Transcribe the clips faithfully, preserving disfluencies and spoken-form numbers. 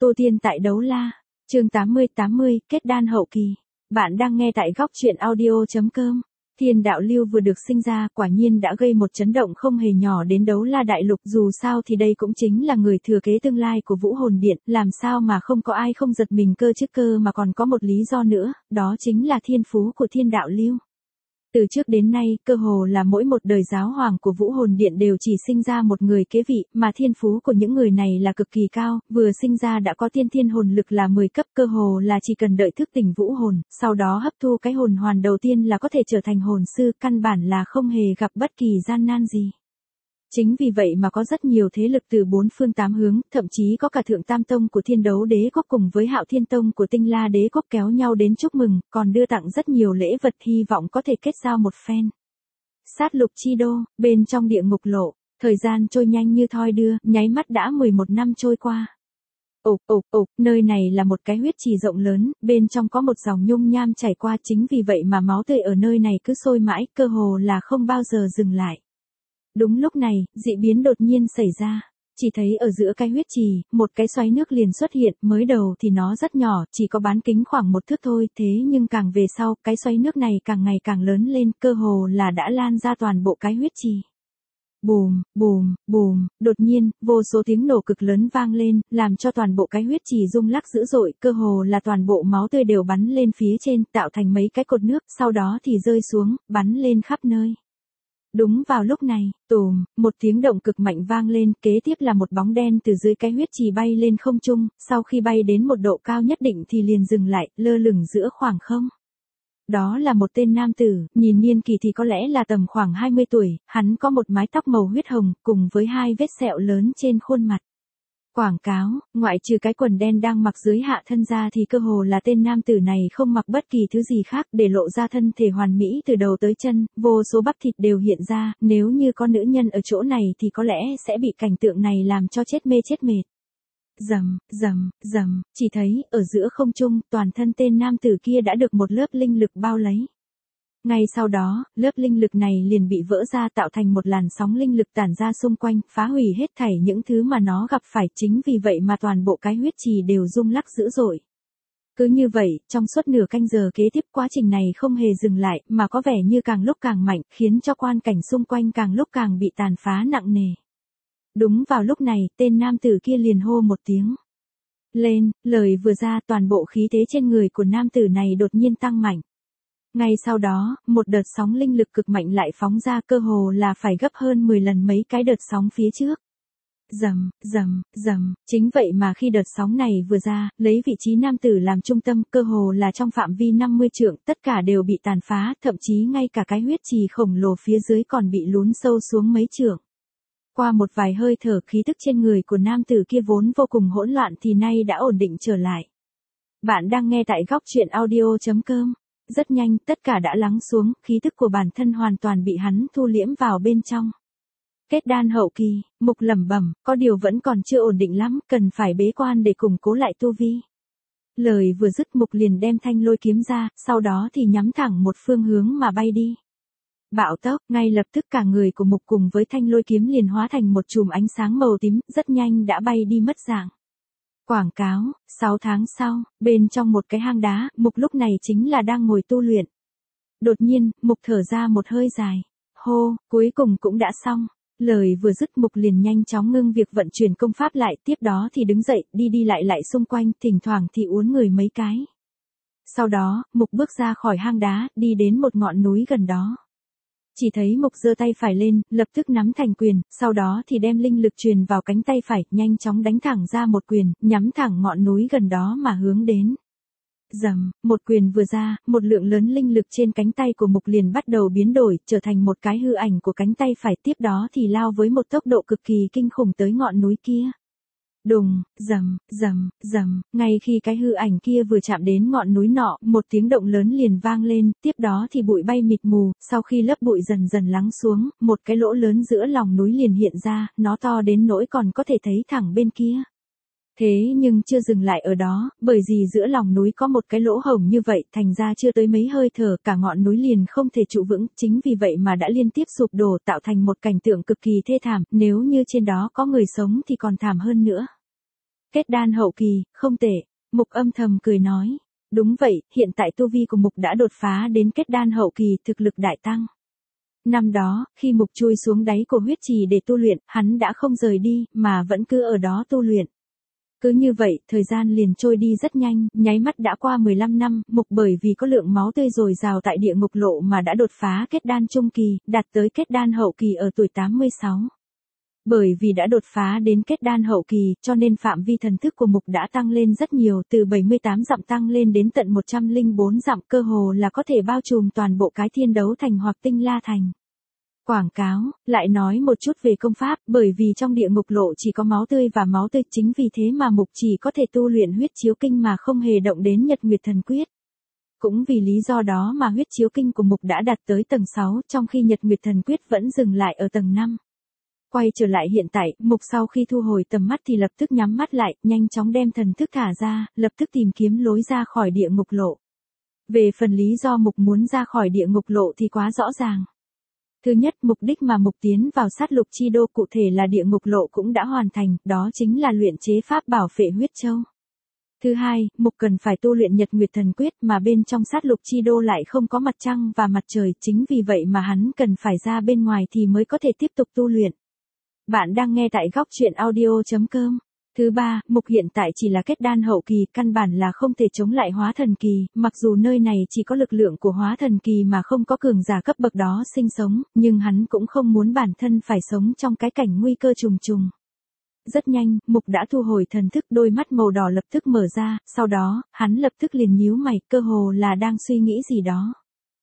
Tu tiên tại Đấu La, chương tám mươi tám mươi, kết đan hậu kỳ. Bạn đang nghe tại góc truyện audio.com. Thiên đạo lưu vừa được sinh ra, quả nhiên đã gây một chấn động không hề nhỏ đến Đấu La đại lục, dù sao thì đây cũng chính là người thừa kế tương lai của Vũ Hồn Điện, làm sao mà không có ai không giật mình cơ chứ, cơ mà còn có một lý do nữa, đó chính là thiên phú của Thiên đạo lưu. Từ trước đến nay, cơ hồ là mỗi một đời giáo hoàng của Vũ Hồn Điện đều chỉ sinh ra một người kế vị, mà thiên phú của những người này là cực kỳ cao, vừa sinh ra đã có tiên thiên hồn lực là mười cấp, cơ hồ là chỉ cần đợi thức tỉnh vũ hồn, sau đó hấp thu cái hồn hoàn đầu tiên là có thể trở thành hồn sư, căn bản là không hề gặp bất kỳ gian nan gì. Chính vì vậy mà có rất nhiều thế lực từ bốn phương tám hướng, thậm chí có cả Thượng Tam Tông của Thiên Đấu Đế Quốc cùng với Hạo Thiên Tông của Tinh La Đế Quốc kéo nhau đến chúc mừng, còn đưa tặng rất nhiều lễ vật hy vọng có thể kết giao một phen. Sát lục chi đô, bên trong địa ngục lộ, thời gian trôi nhanh như thoi đưa, nháy mắt đã mười một năm trôi qua. Ục ục ục, nơi này là một cái huyết trì rộng lớn, bên trong có một dòng nhung nham chảy qua, chính vì vậy mà máu tươi ở nơi này cứ sôi mãi, cơ hồ là không bao giờ dừng lại. Đúng lúc này, dị biến đột nhiên xảy ra. Chỉ thấy ở giữa cái huyết trì, một cái xoáy nước liền xuất hiện, mới đầu thì nó rất nhỏ, chỉ có bán kính khoảng một thước thôi, thế nhưng càng về sau, cái xoáy nước này càng ngày càng lớn lên, cơ hồ là đã lan ra toàn bộ cái huyết trì. Bùm, bùm, bùm, đột nhiên, vô số tiếng nổ cực lớn vang lên, làm cho toàn bộ cái huyết trì rung lắc dữ dội, cơ hồ là toàn bộ máu tươi đều bắn lên phía trên, tạo thành mấy cái cột nước, sau đó thì rơi xuống, bắn lên khắp nơi. Đúng vào lúc này, tùm, một tiếng động cực mạnh vang lên, kế tiếp là một bóng đen từ dưới cái huyết trì bay lên không trung, sau khi bay đến một độ cao nhất định thì liền dừng lại, lơ lửng giữa khoảng không. Đó là một tên nam tử, nhìn niên kỳ thì có lẽ là tầm khoảng hai mươi tuổi, hắn có một mái tóc màu huyết hồng, cùng với hai vết sẹo lớn trên khuôn mặt. Quảng cáo, ngoại trừ cái quần đen đang mặc dưới hạ thân ra thì cơ hồ là tên nam tử này không mặc bất kỳ thứ gì khác, để lộ ra thân thể hoàn mỹ từ đầu tới chân, vô số bắp thịt đều hiện ra, nếu như có nữ nhân ở chỗ này thì có lẽ sẽ bị cảnh tượng này làm cho chết mê chết mệt. Rầm, rầm, rầm, chỉ thấy, ở giữa không trung, toàn thân tên nam tử kia đã được một lớp linh lực bao lấy. Ngay sau đó, lớp linh lực này liền bị vỡ ra tạo thành một làn sóng linh lực tản ra xung quanh, phá hủy hết thảy những thứ mà nó gặp phải, chính vì vậy mà toàn bộ cái huyết trì đều rung lắc dữ dội. Cứ như vậy, trong suốt nửa canh giờ kế tiếp quá trình này không hề dừng lại, mà có vẻ như càng lúc càng mạnh, khiến cho quan cảnh xung quanh càng lúc càng bị tàn phá nặng nề. Đúng vào lúc này, tên nam tử kia liền hô một tiếng. Lên, lời vừa ra toàn bộ khí thế trên người của nam tử này đột nhiên tăng mạnh. Ngay sau đó, một đợt sóng linh lực cực mạnh lại phóng ra, cơ hồ là phải gấp hơn mười lần mấy cái đợt sóng phía trước. Rầm, rầm, rầm, chính vậy mà khi đợt sóng này vừa ra, lấy vị trí nam tử làm trung tâm, cơ hồ là trong phạm vi năm mươi trượng, tất cả đều bị tàn phá, thậm chí ngay cả cái huyết trì khổng lồ phía dưới còn bị lún sâu xuống mấy trượng. Qua một vài hơi thở, khí tức trên người của nam tử kia vốn vô cùng hỗn loạn thì nay đã ổn định trở lại. Bạn đang nghe tại góc truyện audio.com. Rất nhanh, tất cả đã lắng xuống, khí tức của bản thân hoàn toàn bị hắn thu liễm vào bên trong. Kết đan hậu kỳ, Mục lẩm bẩm, có điều vẫn còn chưa ổn định lắm, cần phải bế quan để củng cố lại tu vi. Lời vừa dứt, Mục liền đem thanh lôi kiếm ra, sau đó thì nhắm thẳng một phương hướng mà bay đi. Bạo tốc, ngay lập tức cả người của Mục cùng với thanh lôi kiếm liền hóa thành một chùm ánh sáng màu tím, rất nhanh đã bay đi mất dạng. Quảng cáo, sáu tháng sau, bên trong một cái hang đá, Mục lúc này chính là đang ngồi tu luyện. Đột nhiên, Mục thở ra một hơi dài. Hô, cuối cùng cũng đã xong. Lời vừa dứt, Mục liền nhanh chóng ngưng việc vận chuyển công pháp lại, tiếp đó thì đứng dậy, đi đi lại lại xung quanh, thỉnh thoảng thì uốn người mấy cái. Sau đó, Mục bước ra khỏi hang đá, đi đến một ngọn núi gần đó. Chỉ thấy Mục giơ tay phải lên, lập tức nắm thành quyền, sau đó thì đem linh lực truyền vào cánh tay phải, nhanh chóng đánh thẳng ra một quyền, nhắm thẳng ngọn núi gần đó mà hướng đến. Rầm, một quyền vừa ra, một lượng lớn linh lực trên cánh tay của Mục liền bắt đầu biến đổi, trở thành một cái hư ảnh của cánh tay phải, tiếp đó thì lao với một tốc độ cực kỳ kinh khủng tới ngọn núi kia. Đùng, rầm, rầm, rầm, ngay khi cái hư ảnh kia vừa chạm đến ngọn núi nọ, một tiếng động lớn liền vang lên, tiếp đó thì bụi bay mịt mù, sau khi lớp bụi dần dần lắng xuống, một cái lỗ lớn giữa lòng núi liền hiện ra, nó to đến nỗi còn có thể thấy thẳng bên kia. Thế nhưng chưa dừng lại ở đó, bởi vì giữa lòng núi có một cái lỗ hổng như vậy, thành ra chưa tới mấy hơi thở, cả ngọn núi liền không thể trụ vững, chính vì vậy mà đã liên tiếp sụp đổ, tạo thành một cảnh tượng cực kỳ thê thảm, nếu như trên đó có người sống thì còn thảm hơn nữa. Kết đan hậu kỳ, không tệ. Mục âm thầm cười nói. Đúng vậy, hiện tại tu vi của Mục đã đột phá đến kết đan hậu kỳ, thực lực đại tăng. Năm đó, khi Mục chui xuống đáy của huyết trì để tu luyện, hắn đã không rời đi, mà vẫn cứ ở đó tu luyện. Cứ như vậy, thời gian liền trôi đi rất nhanh, nháy mắt đã qua mười lăm năm, Mục bởi vì có lượng máu tươi dồi dào tại địa ngục lộ mà đã đột phá kết đan trung kỳ, đạt tới kết đan hậu kỳ ở tuổi tám mươi sáu. Bởi vì đã đột phá đến kết đan hậu kỳ, cho nên phạm vi thần thức của Mục đã tăng lên rất nhiều, từ bảy mươi tám dặm tăng lên đến tận một trăm lẻ bốn dặm, cơ hồ là có thể bao trùm toàn bộ cái thiên đấu thành hoặc tinh la thành. Quảng cáo, lại nói một chút về công pháp, bởi vì trong địa ngục lộ chỉ có máu tươi và máu tươi, chính vì thế mà Mục chỉ có thể tu luyện huyết chiếu kinh mà không hề động đến Nhật Nguyệt Thần Quyết. Cũng vì lý do đó mà huyết chiếu kinh của Mục đã đạt tới tầng sáu, trong khi Nhật Nguyệt Thần Quyết vẫn dừng lại ở tầng năm. Quay trở lại hiện tại, Mục sau khi thu hồi tầm mắt thì lập tức nhắm mắt lại, nhanh chóng đem thần thức thả ra, lập tức tìm kiếm lối ra khỏi địa ngục lộ. Về phần lý do Mục muốn ra khỏi địa ngục lộ thì quá rõ ràng. Thứ nhất, mục đích mà Mục tiến vào sát lục chi đô cụ thể là địa ngục lộ cũng đã hoàn thành, đó chính là luyện chế pháp bảo phệ huyết châu. Thứ hai, Mục cần phải tu luyện Nhật Nguyệt Thần Quyết mà bên trong sát lục chi đô lại không có mặt trăng và mặt trời, chính vì vậy mà hắn cần phải ra bên ngoài thì mới có thể tiếp tục tu luyện. Bạn đang nghe tại góc truyện audio chấm com. Thứ ba, Mục hiện tại chỉ là kết đan hậu kỳ, căn bản là không thể chống lại hóa thần kỳ, mặc dù nơi này chỉ có lực lượng của hóa thần kỳ mà không có cường giả cấp bậc đó sinh sống, nhưng hắn cũng không muốn bản thân phải sống trong cái cảnh nguy cơ trùng trùng. Rất nhanh, Mục đã thu hồi thần thức, đôi mắt màu đỏ lập tức mở ra, sau đó, hắn lập tức liền nhíu mày, cơ hồ là đang suy nghĩ gì đó.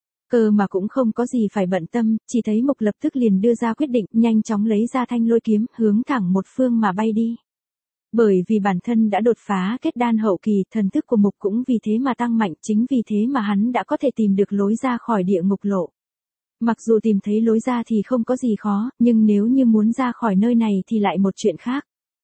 Cơ mà cũng không có gì phải bận tâm, chỉ thấy Mục lập tức liền đưa ra quyết định, nhanh chóng lấy ra thanh lôi kiếm, hướng thẳng một phương mà bay đi. Bởi vì bản thân đã đột phá kết đan hậu kỳ, thần thức của Mục cũng vì thế mà tăng mạnh, chính vì thế mà hắn đã có thể tìm được lối ra khỏi địa ngục lộ. Mặc dù tìm thấy lối ra thì không có gì khó, nhưng nếu như muốn ra khỏi nơi này thì lại một chuyện khác.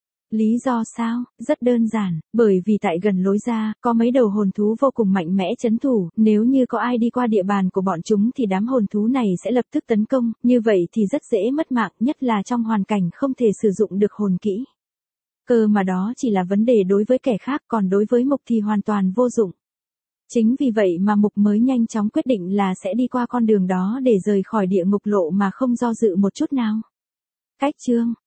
Lý do sao? Rất đơn giản, bởi vì tại gần lối ra, có mấy đầu hồn thú vô cùng mạnh mẽ trấn thủ, nếu như có ai đi qua địa bàn của bọn chúng thì đám hồn thú này sẽ lập tức tấn công, như vậy thì rất dễ mất mạng, nhất là trong hoàn cảnh không thể sử dụng được hồn kỹ. Cơ mà đó chỉ là vấn đề đối với kẻ khác, còn đối với Mục thì hoàn toàn vô dụng. Chính vì vậy mà Mục mới nhanh chóng quyết định là sẽ đi qua con đường đó để rời khỏi địa ngục lộ mà không do dự một chút nào. Cách chương